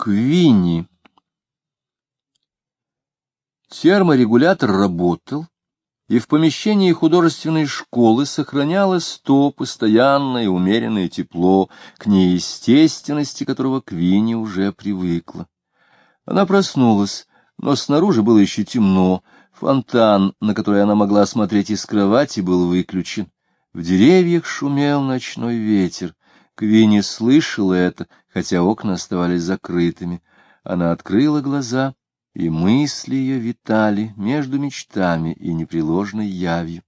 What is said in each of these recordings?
Квинни. Терморегулятор работал, и в помещении художественной школы сохранялось то постоянное умеренное тепло, к неестественности которого Квинни уже привыкла. Она проснулась, но снаружи было еще темно, фонтан, на который она могла смотреть из кровати, был выключен. В деревьях шумел ночной ветер. Квинни слышала это, хотя окна оставались закрытыми. Она открыла глаза, и мысли ее витали между мечтами и непреложной явью.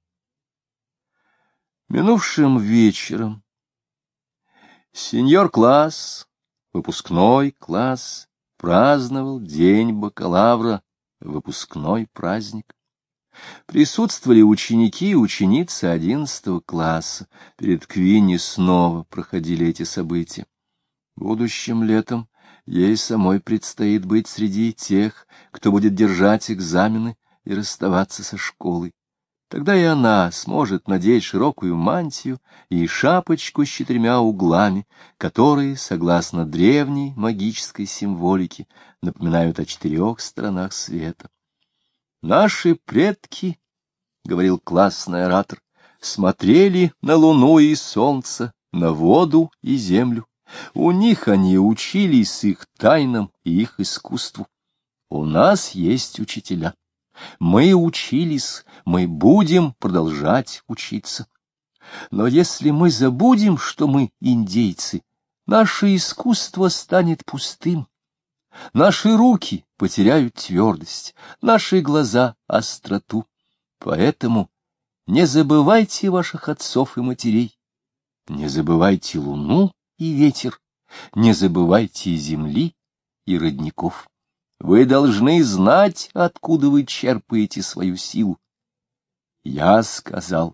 Минувшим вечером сеньор-класс, выпускной класс, праздновал день бакалавра, выпускной праздник. Присутствовали ученики и ученицы 11 класса. Перед Квинни снова проходили эти события. Будущим летом ей самой предстоит быть среди тех, кто будет держать экзамены и расставаться со школой. Тогда и она сможет надеть широкую мантию и шапочку с 4 углами, которые, согласно древней магической символике, напоминают о 4 сторонах света. «Наши предки, — говорил классный оратор, — смотрели на луну и солнце, на воду и землю. У них они учились их тайнам и их искусству. У нас есть учителя. Мы учились, мы будем продолжать учиться. Но если мы забудем, что мы индейцы, наше искусство станет пустым. Наши руки потеряют твердость, наши глаза — остроту. Поэтому не забывайте ваших отцов и матерей, не забывайте луну и ветер, не забывайте земли и родников. Вы должны знать, откуда вы черпаете свою силу. Я сказал.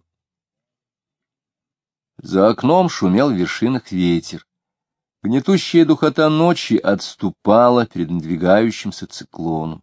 За окном шумел в вершинах ветер. Гнетущая духота ночи отступала перед надвигающимся циклоном.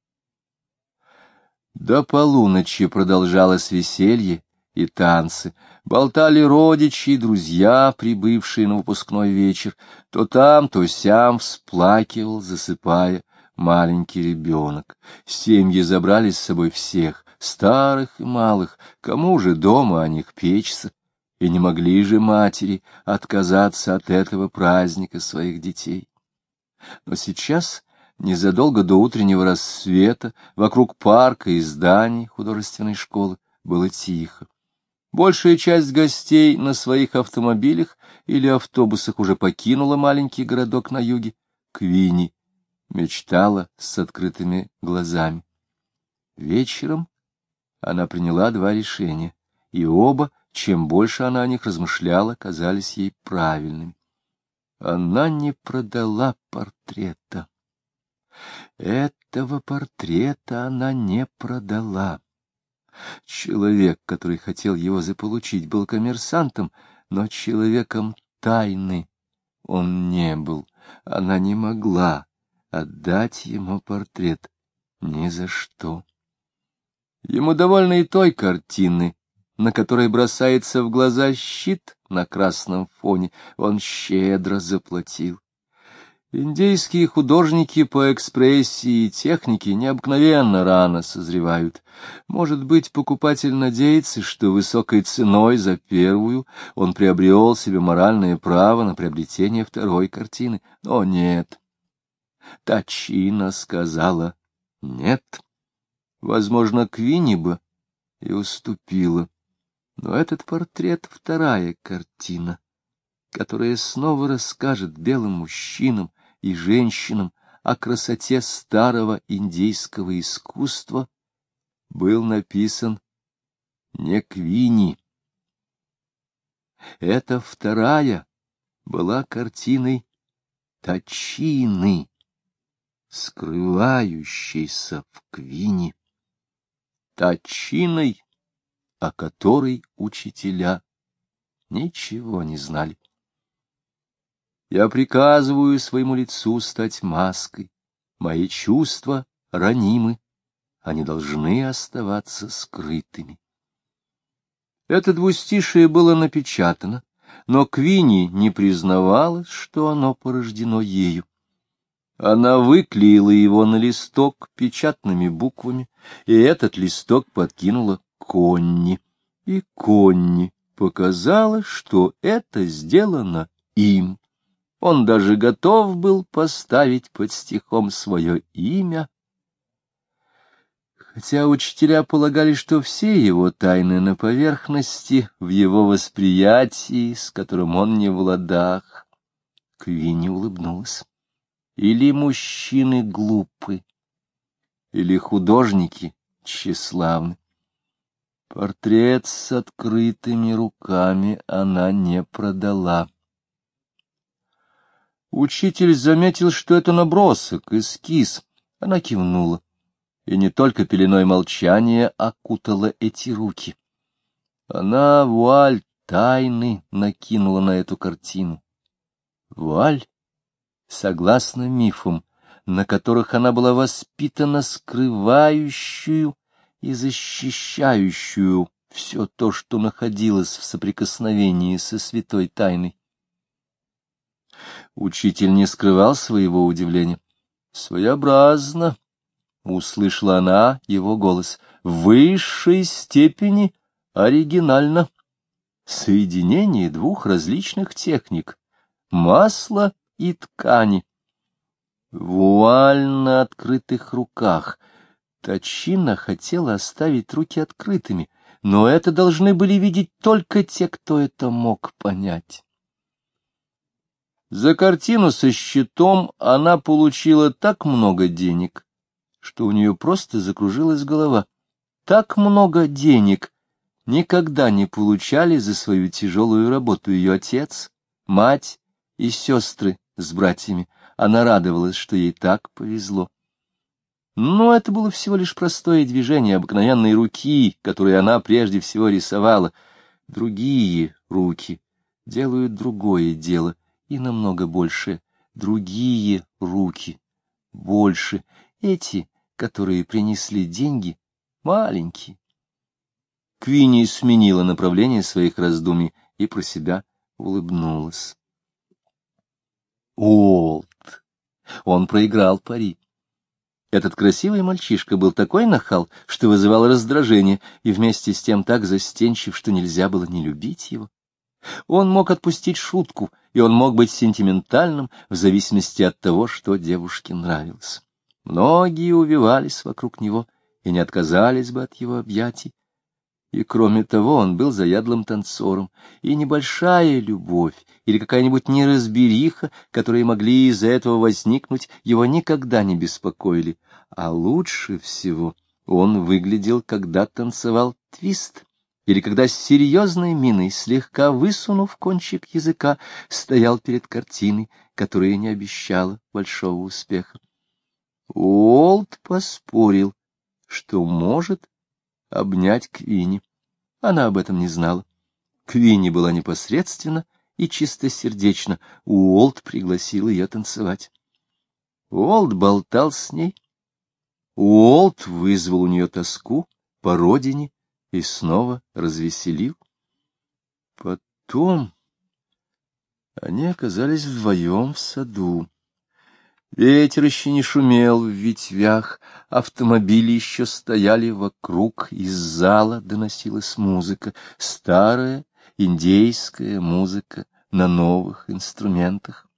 До полуночи продолжалось веселье и танцы. Болтали родичи и друзья, прибывшие на выпускной вечер. То там, то сям всплакивал, засыпая, маленький ребенок. Семьи забрали с собой всех, старых и малых, кому же дома о них печься? И не могли же матери отказаться от этого праздника своих детей. Но сейчас, незадолго до утреннего рассвета, вокруг парка и зданий художественной школы было тихо. Большая часть гостей на своих автомобилях или автобусах уже покинула маленький городок на юге. Квинни мечтала с открытыми глазами. Вечером она приняла 2 решения, и оба, чем больше она о них размышляла, казались ей правильными. Она не продала портрета. Этого портрета она не продала. Человек, который хотел его заполучить, был коммерсантом, но человеком тайны он не был. Она не могла отдать ему портрет ни за что. Ему довольно и той картины, на которой бросается в глаза щит на красном фоне, он щедро заплатил. Индейские художники по экспрессии и технике необыкновенно рано созревают. Может быть, покупатель надеется, что высокой ценой за первую он приобрел себе моральное право на приобретение 2-й картины. Но нет. Тачина сказала нет. Возможно, Квинни бы и уступила. Но этот портрет — 2-я картина, которая снова расскажет белым мужчинам и женщинам о красоте старого индейского искусства, был написан не Квинни. Эта 2-я была картиной Тачины, скрывающейся в Квинни, Тачиной, о которой учителя ничего не знали. Я приказываю своему лицу стать маской. Мои чувства ранимы, они должны оставаться скрытыми. Это двустишие было напечатано, но Квинни не признавалась, что оно порождено ею. Она выклеила его на листок печатными буквами, и этот листок подкинула Конни. И Конни показала, что это сделано им. Он даже готов был поставить под стихом свое имя. Хотя учителя полагали, что все его тайны на поверхности, в его восприятии, с которым он не в ладах. Квинни улыбнулась. Или мужчины глупы, или художники тщеславны. Портрет с открытыми руками она не продала. Учитель заметил, что это набросок, эскиз. Она кивнула. И не только пеленой молчания окутала эти руки. Она вуаль тайны накинула на эту картину. Вуаль, согласно мифам, на которых она была воспитана, скрывающую и защищающую все то, что находилось в соприкосновении со святой тайной. Учитель не скрывал своего удивления. Своеобразно. Услышала она его голос. В высшей степени оригинально. Соединение двух различных техник — масла и ткани. Вуаль на открытых руках. Точина хотела оставить руки открытыми, но это должны были видеть только те, кто это мог понять. За картину со щитом она получила так много денег, что у нее просто закружилась голова. Так много денег никогда не получали за свою тяжелую работу ее отец, мать и сестры с братьями. Она радовалась, что ей так повезло. Но это было всего лишь простое движение обыкновенной руки, которой она прежде всего рисовала. Другие руки делают другое дело, и намного больше. Другие руки больше. Эти, которые принесли деньги, маленькие. Квинни сменила направление своих раздумий и про себя улыбнулась. Уолт! Он проиграл пари. Этот красивый мальчишка был такой нахал, что вызывал раздражение, и вместе с тем так застенчив, что нельзя было не любить его. Он мог отпустить шутку, и он мог быть сентиментальным в зависимости от того, что девушке нравилось. Многие увивались вокруг него и не отказались бы от его объятий. И кроме того, он был заядлым танцором, и небольшая любовь или какая-нибудь неразбериха, которые могли из-за этого возникнуть, его никогда не беспокоили. А лучше всего он выглядел, когда танцевал твист, или когда с серьезной миной, слегка высунув кончик языка, стоял перед картиной, которая не обещала большого успеха. Уолт поспорил, что может обнять Квинни. Она об этом не знала. Квинни была непосредственна и чистосердечна. Уолт пригласил ее танцевать. Уолт болтал с ней. Уолт вызвал у нее тоску по родине и снова развеселил. Потом они оказались вдвоем в саду. Ветер еще не шумел в ветвях, автомобили еще стояли вокруг, из зала доносилась музыка, старая индейская музыка на новых инструментах.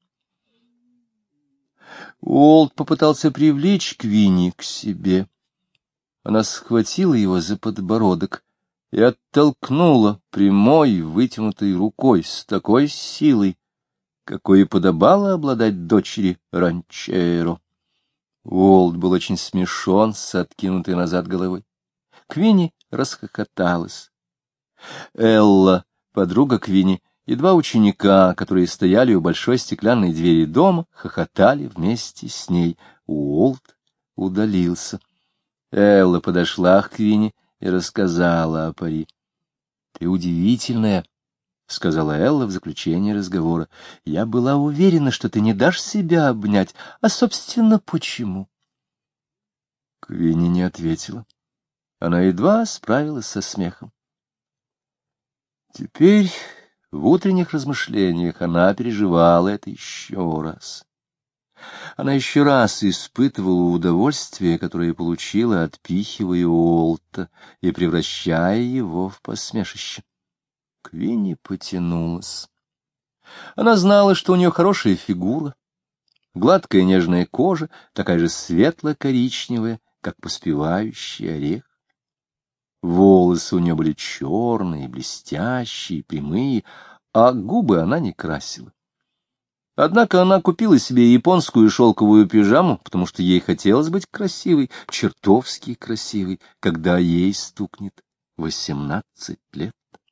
Уолт попытался привлечь Квинни к себе. Она схватила его за подбородок и оттолкнула прямой вытянутой рукой с такой силой, какой и подобало обладать дочери ранчеро. Уолт был очень смешон с откинутой назад головой. Квинни расхохоталась. Элла, подруга Квинни, и два ученика, которые стояли у большой стеклянной двери дома, хохотали вместе с ней. Уолт удалился. Элла подошла к Квинни и рассказала о пари. — Ты удивительная, — сказала Элла в заключение разговора. — Я была уверена, что ты не дашь себя обнять. А, собственно, почему? Квинни не ответила. Она едва справилась со смехом. Теперь в утренних размышлениях она переживала это еще раз. Она еще раз испытывала удовольствие, которое получила, отпихивая Уолта и превращая его в посмешище. Квинни потянулась. Она знала, что у нее хорошая фигура, гладкая нежная кожа, такая же светло-коричневая, как поспевающий орех. Волосы у нее были черные, блестящие, прямые, а губы она не красила. Однако она купила себе японскую шелковую пижаму, потому что ей хотелось быть красивой, чертовски красивой, когда ей стукнет 18 лет.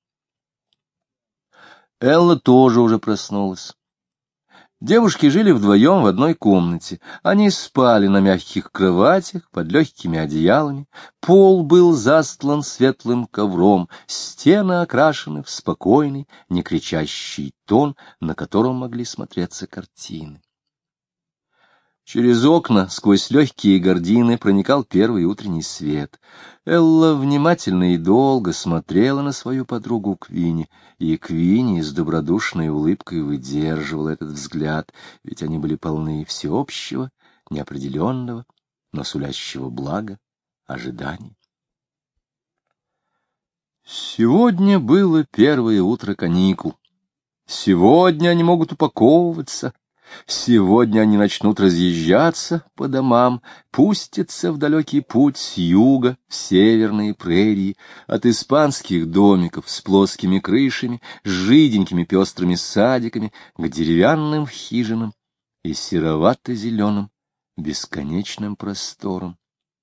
Элла тоже уже проснулась. Девушки жили вдвоем в одной комнате. Они спали на мягких кроватях под легкими одеялами. Пол был застлан светлым ковром, стены окрашены в спокойный, не кричащий тон, на котором могли смотреться картины. Через окна, сквозь легкие гардины, проникал первый утренний свет. Элла внимательно и долго смотрела на свою подругу Квинни, и Квинни с добродушной улыбкой выдерживала этот взгляд, ведь они были полны всеобщего, неопределенного, но сулящего блага, ожидания. Сегодня было первое утро каникул. Сегодня они могут упаковываться. Сегодня они начнут разъезжаться по домам, пустятся в далекий путь с юга в северные прерии, от испанских домиков с плоскими крышами, с жиденькими пестрыми садиками, к деревянным хижинам и серовато-зеленым бесконечным просторам.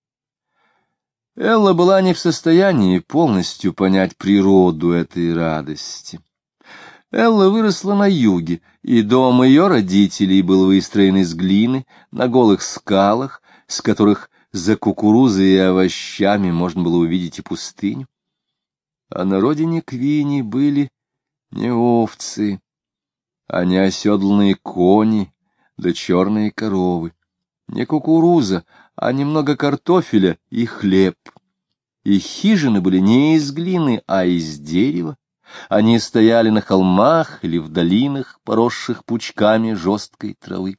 Элла была не в состоянии полностью понять природу этой радости. Элла выросла на юге, и дом ее родителей был выстроен из глины на голых скалах, с которых за кукурузой и овощами можно было увидеть и пустыню. А на родине Квинни были не овцы, а не оседланные кони да черные коровы, не кукуруза, а немного картофеля и хлеб. И хижины были не из глины, а из дерева. Они стояли на холмах или в долинах, поросших пучками жесткой травы.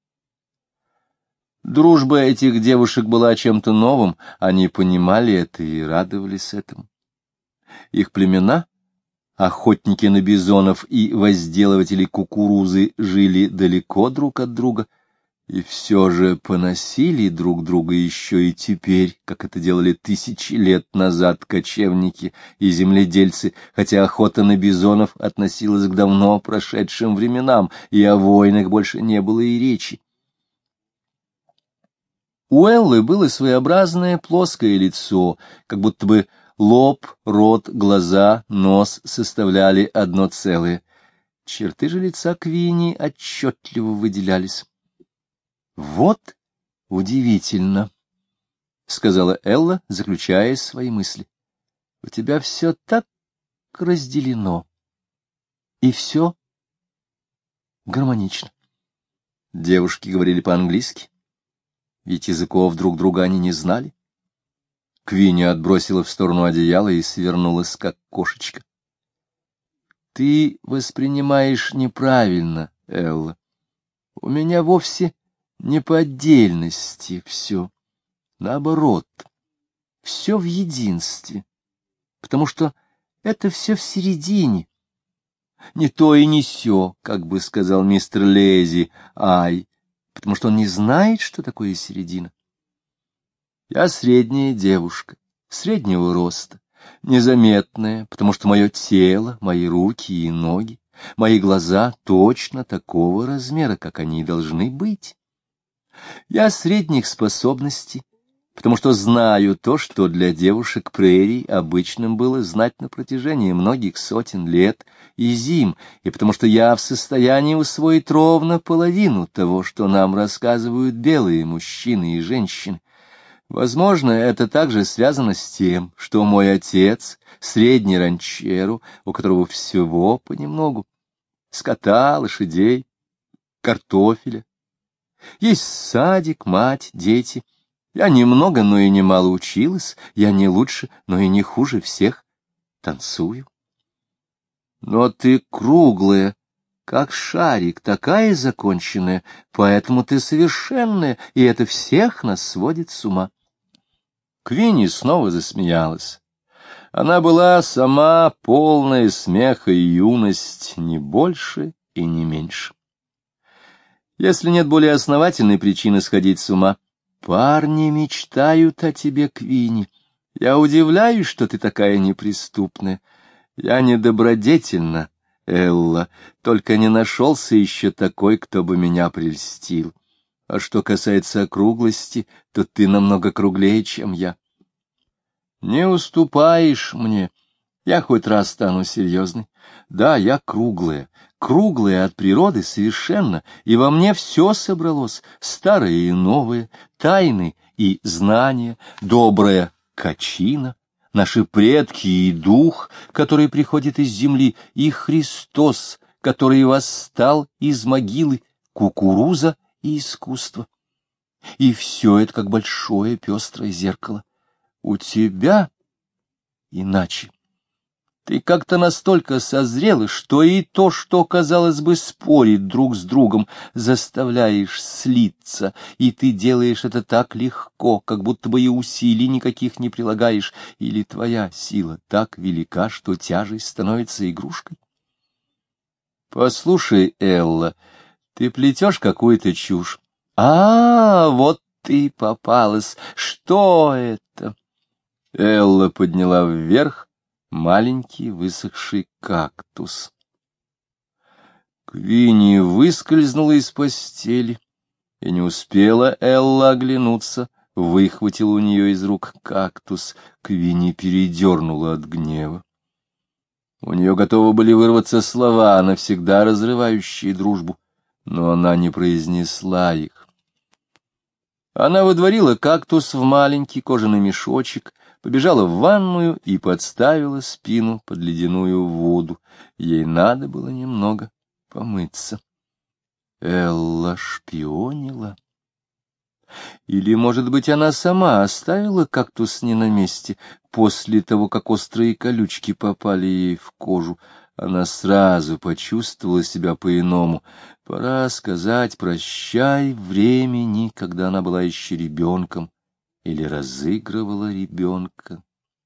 Дружба этих девушек была чем-то новым, они понимали это и радовались этому. Их племена, охотники на бизонов и возделыватели кукурузы, жили далеко друг от друга, и все же поносили друг друга еще и теперь, как это делали тысячи лет назад кочевники и земледельцы, хотя охота на бизонов относилась к давно прошедшим временам, и о войнах больше не было и речи. У Эллы было своеобразное плоское лицо, как будто бы лоб, рот, глаза, нос составляли одно целое. Черты же лица Квинни отчетливо выделялись. «Вот удивительно», — сказала Элла, заключая свои мысли. «У тебя все так разделено, и все гармонично». Девушки говорили по-английски, ведь языков друг друга они не знали. Квинни отбросила в сторону одеяла и свернулась, как кошечка. «Ты воспринимаешь неправильно, Элла. У меня вовсе не по отдельности все, наоборот, все в единстве, потому что это все в середине. Не то и не сё, как бы сказал мистер Лези, потому что он не знает, что такое середина. Я средняя девушка, среднего роста, незаметная, потому что мое тело, мои руки и ноги, мои глаза точно такого размера, как они и должны быть. Я средних способностей, потому что знаю то, что для девушек прерий обычным было знать на протяжении многих сотен лет и зим, и потому что я в состоянии усвоить ровно половину того, что нам рассказывают белые мужчины и женщины. Возможно, это также связано с тем, что мой отец — средний ранчеро, у которого всего понемногу — скота, лошадей, картофеля. Есть садик, мать, дети. Я немного, но и немало училась. Я не лучше, но и не хуже всех. Танцую. Но ты круглая, как шарик, такая законченная, поэтому ты совершенная, и это всех нас сводит с ума. Квинни снова засмеялась. Она была сама полная смеха и юность, не больше и не меньше. Если нет более основательной причины сходить с ума, парни мечтают о тебе, Квинни. Я удивляюсь, что ты такая неприступная. Я недобродетельна, Элла, только не нашелся еще такой, кто бы меня прельстил. А что касается округлости, то ты намного круглее, чем я. Не уступаешь мне. Я хоть раз стану серьезной. Да, я круглая, круглая от природы совершенно, и во мне все собралось, старое и новое, тайны и знания, добрая качина, наши предки и дух, который приходит из земли, и Христос, который восстал из могилы, кукуруза и искусство. И все это как большое пестрое зеркало. У тебя иначе. Ты как-то настолько созрела, что и то, что, казалось бы, спорит друг с другом, заставляешь слиться, и ты делаешь это так легко, как будто бы и усилий никаких не прилагаешь, или твоя сила так велика, что тяжесть становится игрушкой. Послушай, Элла, ты плетешь какую-то чушь. Вот ты попалась. Что это? Элла подняла вверх маленький высохший кактус. Квинни выскользнула из постели, и не успела Элла оглянуться, выхватила у нее из рук кактус. Квинни передернула от гнева. У нее готовы были вырваться слова, навсегда разрывающие дружбу, но она не произнесла их. Она выдворила кактус в маленький кожаный мешочек, побежала в ванную и подставила спину под ледяную воду. Ей надо было немного помыться. Элла шпионила. Или, может быть, она сама оставила кактус не на месте. После того, как острые колючки попали ей в кожу, она сразу почувствовала себя по-иному. Пора сказать прощай времени, когда она была еще ребенком или разыгрывала ребенка.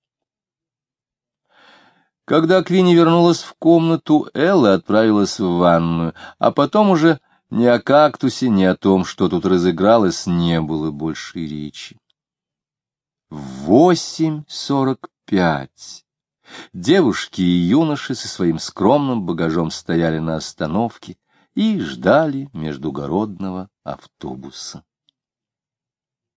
Когда Квинни вернулась в комнату, Элла отправилась в ванную, а потом уже ни о кактусе, ни о том, что тут разыгралось, не было больше речи. В 8:45 девушки и юноши со своим скромным багажом стояли на остановке и ждали междугородного автобуса.